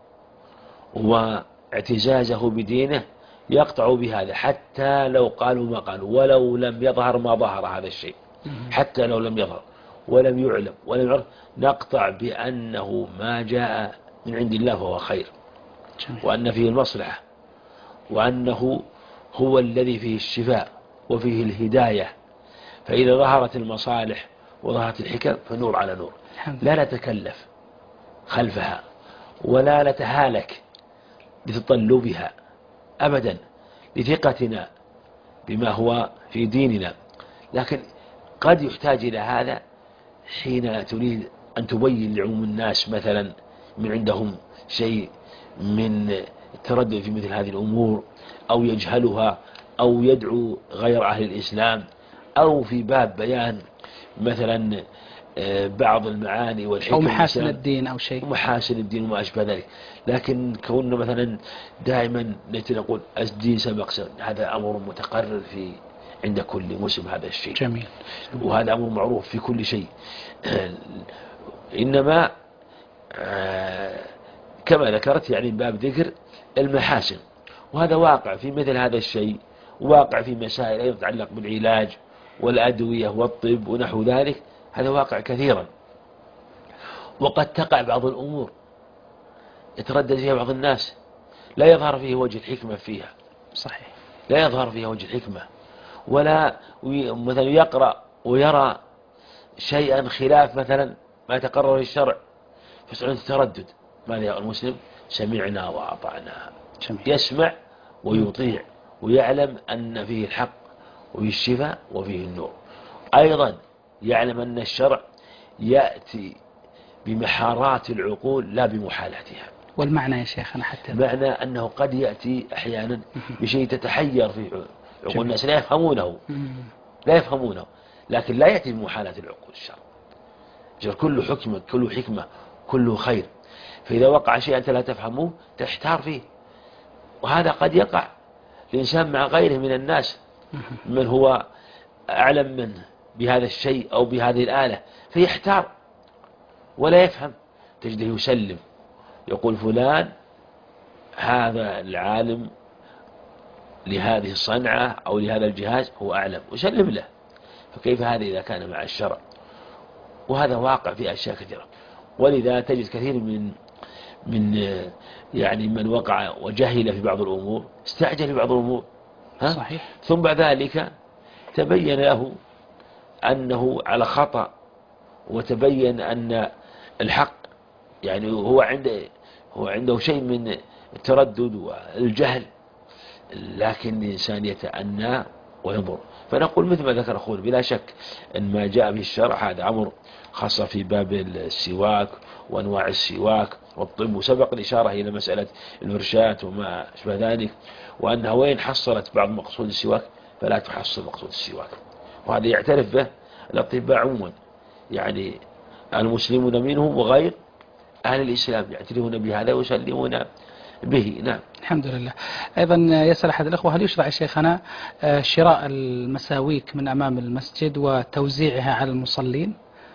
واعتزازه بدينه يقطع بهذا، حتى لو قالوا ما قالوا، ولو لم يظهر ما ظهر هذا الشيء، حتى لو لم يظهر ولم يعلم ولم يعرف، نقطع بأنه ما جاء من عند الله فهو خير، وأن فيه المصلحة، وأنه هو الذي فيه الشفاء وفيه الهداية. فإذا ظهرت المصالح وظهرت الحكم فنور على نور، لا نتكلف خلفها ولا نتهالك لتطلبها أبدا، لثقتنا بما هو في ديننا. لكن قد يحتاج إلى هذا حين تريد أن تبين لعموم الناس مثلا من عندهم شيء من التردد في مثل هذه الأمور، أو يجهلها، أو يدعو غير أهل الإسلام، أو في باب بيان مثلا بعض المعاني والحكم أو محاسن الدين أو شيء، محاسن الدين وما أشبه ذلك. لكن كوننا مثلا دائما نقول الدين سبق، هذا أمر متقرر عند كل مسلم هذا الشيء جميل، وهذا أمر معروف في كل شيء. إنما كما ذكرت يعني باب ذكر المحاسن، وهذا واقع في مثل هذا الشيء، واقع في مسائل أيضا تتعلق بالعلاج والأدوية والطب ونحو ذلك، هذا واقع كثيرا. وقد تقع بعض الأمور يتردد فيها بعض الناس لا يظهر فيه وجه الحكمة فيها، صحيح، لا يظهر فيها وجه الحكمة، ولا مثلا يقرأ ويرى شيئا خلاف مثلا ما تقرر الشرع، فسعود التردد. ماذا يقول المسلم؟ سمعنا وأطعنا، يسمع ويطيع ويعلم أن فيه الحق وفيه الشفاء وفيه النور. أيضا يعلم أن الشرع يأتي بمحارات العقول لا بمحالاتها. والمعنى يا شيخنا حتى معنى أنه قد يأتي أحيانا بشيء تتحير في عقول الناس لا يفهمونه، لكن لا يأتي بمحالات العقول الشرع. كله حكمة، كله حكمة، كله خير. فإذا وقع شيء أنت لا تفهمه تحتار فيه، وهذا قد يقع الإنسان مع غيره من الناس من هو أعلم منه بهذا الشيء أو بهذه الآلة، فيحتار ولا يفهم، تجده يسلم، يقول فلان هذا العالم لهذه الصنعة أو لهذا الجهاز هو أعلم، وسلم له. فكيف هذا إذا كان مع الشرع؟ وهذا واقع في أشياء كثيرة. ولذا تجد كثير من يعني من وقع وجهل في بعض الأمور استعجل في بعض الأمور، صحيح. ثم بعد ذلك تبين له أنه على خطأ، وتبين أن الحق يعني هو عنده شيء من التردد والجهل، لكن الإنسان يتأنى وينظر. فنقول مثل ما ذكر أخونا بلا شك أن ما جاء به الشرع هذا أمر خاصة في باب السواك وأنواع السواك والطب، وسبق الإشارة إلى مسألة الفرشاة وما أشبه ذلك، وأنها وين حصلت بعض مقصود السواك فلا تحصل مقصود السواك، وهذا يعترف به الأطباء عموما، يعني المسلمون منهم وغير أهل الإسلام يعترفون بهذا ويسلمون به. نعم. الحمد لله. أيضا يسأل أحد الأخوة هل يشرع شيخنا شراء المساويك من أمام المسجد وتوزيعها على المصلين؟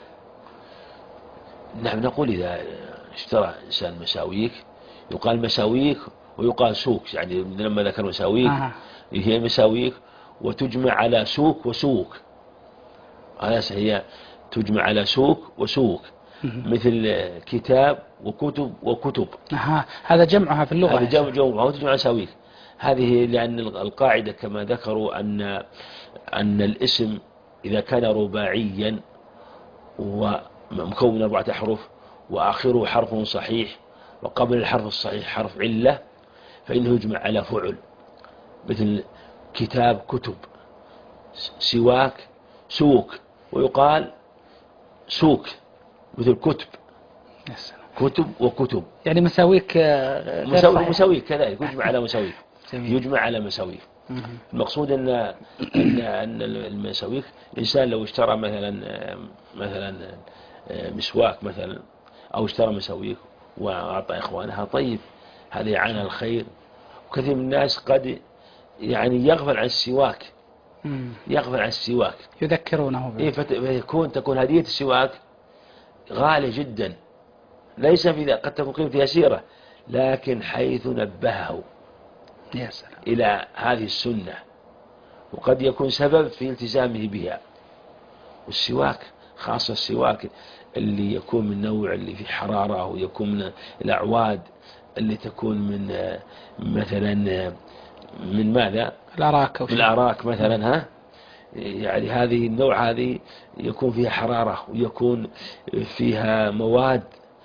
نعم، نقول إذا اشترى إنسان مساويك يقال مساويك ويقال سوق، يعني لما ذكر مساويك هي مساويك وتجمع على سوق وسوق، هي تجمع على سوق وسوق، مثل كتاب وكتب وكتب. هذا جمعها في اللغة، هذا جمعها وتجمع مساويك. هذه لأن القاعدة كما ذكروا أن الاسم إذا كان رباعيا ومكون من 4 أحرف وآخره حرف صحيح وقبل الحرف الصحيح حرف علة فإنه يجمع على فعل، مثل كتاب كتب، سواك سوق، ويقال سوق مثل كتب كتب وكتب، يعني مساويك مساويك كذلك يجمع على مساويك، يجمع على مساويك. المقصود أن المساويك الإنسان لو اشترى مثلا مسواك مثلا أو اشترى مساويك وأعطى إخوانها، طيب هذا يعانى الخير. وكثير من الناس قد يعني يغفل عن السواك، يغفل عن السواك يذكرونه به. تكون هدية السواك غالية جدا، ليس في قد تكون قيمة يسيرة، لكن حيث نبهه يا سلام إلى هذه السنة وقد يكون سبب في التزامه بها. والسواك خاصة السواك اللي يكون من نوع اللي في حرارة، ويكون من الأعواد اللي تكون من مثلا من ماذا؟ الأراك، من الأراك مثلا، يعني هذه النوع هذه يكون فيها حرارة ويكون فيها مواد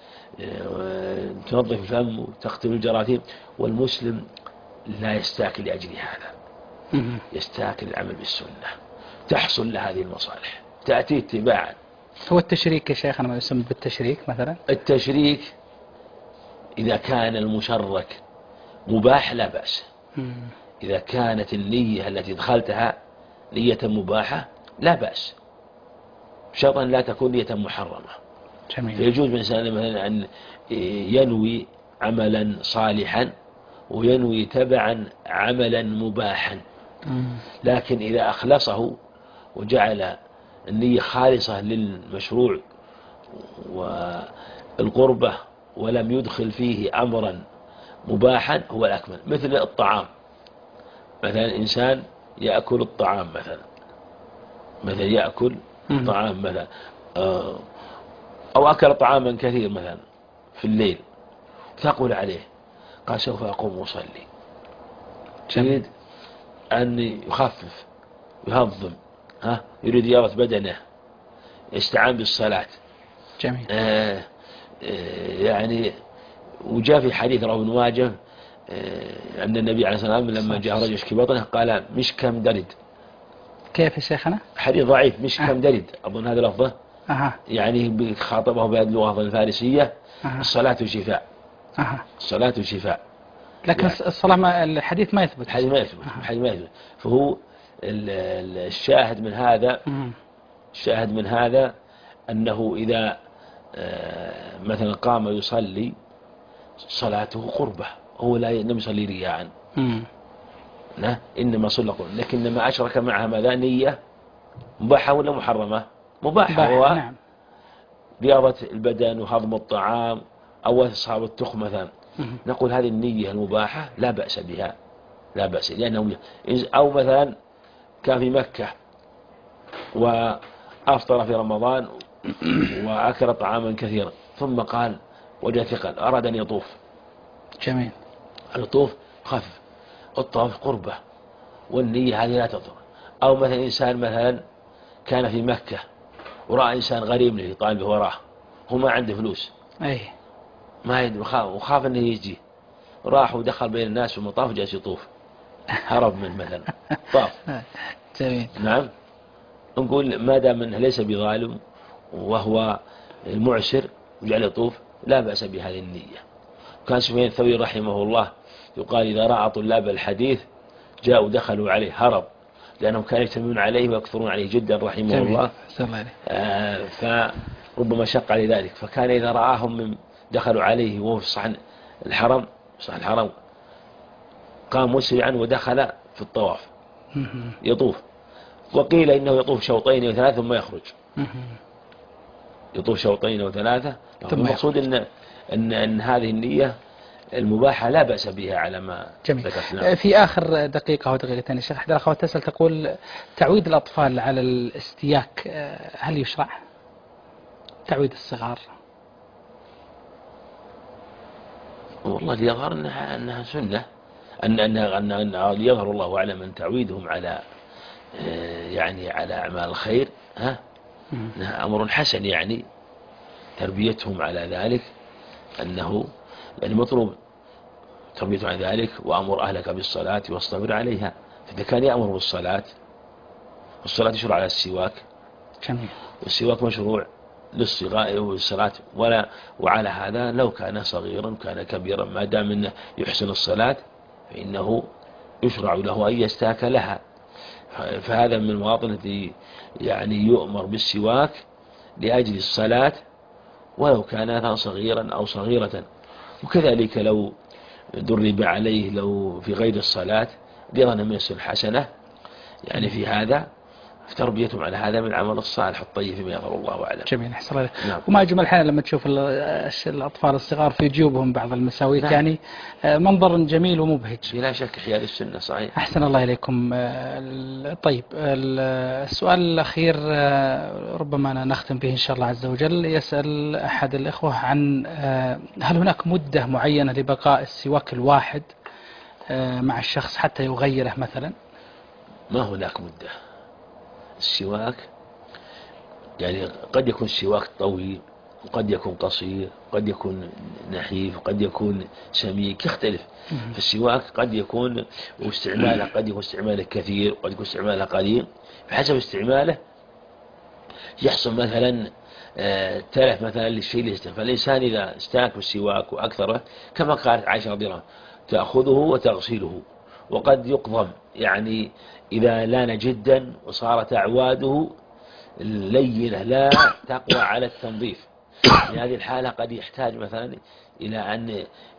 تنظف الفم وتقتل الجراثيم، والمسلم لا يستاكل لأجل هذا، يستاكل العمل بالسنة، تحصل له هذه المصالح، تأتي اتباعا. هو التشريك يا شيخنا ما يسمى بالتشريك مثلا؟ التشريك إذا كان المشرك مباح لا بأس، إذا كانت النية التي دخلتها نية مباحة لا بأس، شرطا لا تكون نية محرمة. جميل. فيجوز مثلا أن ينوي عملا صالحا وينوي تبعا عملا مباحا، لكن إذا أخلصه وجعل النية خالصة للمشروع والقربة ولم يدخل فيه أمرا مباحا هو الأكمل. مثل الطعام، مثلا إنسان يأكل الطعام مثلا يأكل طعام مثلا أو أكل طعاما كثير مثلا في الليل، ثقل عليه، قال سوف أقوم أصلي، يريد أن يخفف يهضم، يريد يرث بدنه، يستعان بالصلاة. جميل. يعني وجاء في حديث رواه ابن ماجه أن النبي عليه الصلاة والسلام لما جاء رجل يشكي بطنه قال مشكم درد. كيف يا شيخنا؟ حديث ضعيف، مشكم درد أظن هذا لفظه. يعني خاطبه بهذه اللغة الفارسية. الصلاة شفاء. الصلاة شفاء. لكن يعني الصلاة الحديث ما يثبت. الحديث ما يثبت. فهو الشاهد من هذا الشاهد من هذا أنه إذا مثلا قام يصلي صلاته قربة، هو لم يصلي رياء، إنما صلى قربة، لكنما أشرك معها ماذا؟ نية مباحة ولا محرمة؟ مباحة، هو نعم. رياضة البدن وهضم الطعام أو أصحاب التخم مثلا. نقول هذه النية المباحة لا بأس بها، لا بأس، لأنه أو مثلا كان في مكة وأفطر في رمضان وأكل طعاما كثيرا ثم قال وجد ثقل أراد أن يطوف. جميل. الطوف خف، الطواف قربة والنية هذه لا تضر. أو مثلا إنسان مثلا كان في مكة ورأى إنسان غريب له طالبه وراه، هو ما عنده فلوس، ما يدري وخاف أنه يجي، راح ودخل بين الناس في المطاف وجالس يطوف، هرب من مثلا طاف. جميل. نعم، نقول ما دام أنه ليس بظالم وهو المعسر وجعل يطوف لا بأس بهذه النية. كان سفيان الثوري رحمه الله يقال إذا رأى طلاب الحديث جاءوا دخلوا عليه هرب، لأنهم كانوا يجتمعون عليه ويكثرون عليه جدا رحمه الله. فربما شق عليه ذلك، فكان إذا رآهم دخلوا عليه وهو في صحن الحرم قام مسرعا ودخل في الطواف يطوف. وقيل إنه يطوف شوطين وثلاثة ثم يخرج، يطوف شوطين وثلاثة. المقصود أن هذه النية المباحة لا بأس بها على ما ذكرت. في آخر دقيقة أو دقيقتين الشيخ، أحد الأخوات تسأل تقول تعويد الأطفال على الاستياك هل يشرع؟ تعويد الصغار. والله يظهر أنها سنة، أن يظهر الله أعلم أن تعويدهم على يعني على أعمال الخير أمر حسن، يعني تربيتهم على ذلك، أنه يعني مطلوب تربيتهم على ذلك. وأمر أهلك بالصلاة واصطبر عليها، فإذا كان يأمر بالصلاة والصلاة يشرع على السواك، والسواك مشروع للصغار والصلاة، وعلى هذا لو كان صغيرا كان كبيرا ما دام أنه يحسن الصلاة فإنه يشرع له أن يستاك لها. فهذا من المواطن التي يعني يؤمر بالسواك لأجل الصلاة ولو كان صغيرا أو صغيرة. وكذلك لو درب عليه لو في غير الصلاة ديرنا من السنة حسنة، يعني في هذا تربيتهم على هذا من العمل الصالح الطيب فيما يظهر الله أعلم. جميل، أحسن الله. نعم. وما أجمل حين لما تشوف الأطفال الصغار في جيوبهم بعض المساويك. نعم. يعني منظر جميل ومبهج بلا شك حيال السنة صحيح. أحسن الله إليكم. طيب السؤال الأخير ربما نختم به إن شاء الله عز وجل. يسأل أحد الإخوة عن هل هناك مدة معينة لبقاء السواك الواحد مع الشخص حتى يغيره مثلا؟ ما هناك مدة. السواك يعني قد يكون السواك طويل وقد يكون قصير، قد يكون نحيف، قد يكون سميك، يختلف. فالسواك قد يكون واستعماله قد يكون استعماله كثير، قد يكون استعماله قليل، بحسب استعماله يحصل مثلا تلف مثلا للشيء اللي يستعمل. فالإنسان إذا استاك بالسواك وأكثره كما قالت عائشة رضي الله عنها تأخذه وتغسله، وقد يقضم يعني إذا لان جدا وصارت أعواده لينة لا تقوى على التنظيف. في هذه الحالة قد يحتاج مثلا إلى أن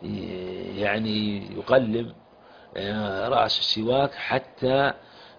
يعني يقلم رأس السواك حتى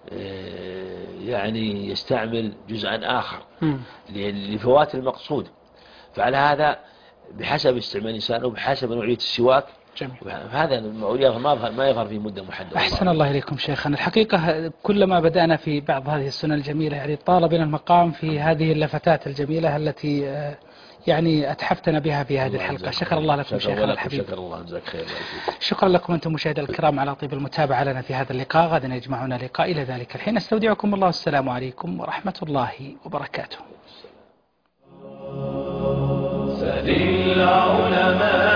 يعني يستعمل جزءا آخر لفوات المقصود. فعلى هذا بحسب استعمال الإنسان وبحسب نوعية السواك. هذا ما يظهر في مدة محددة. أحسن الله إليكم شيخنا. الحقيقة كلما بدأنا في بعض هذه السنة الجميلة يعني طال بنا المقام في هذه اللفتات الجميلة التي يعني أتحفتنا بها في هذه الحلقة. شكر الله لكم شيخنا الحبيب. شكر الله جزاك خير. شكرا لكم أنتم مشاهدي الكرام على طيب المتابعة لنا في هذا اللقاء. غدا يجمعنا لقاء. إلى ذلك الحين استودعكم الله. السلام عليكم ورحمة الله وبركاته.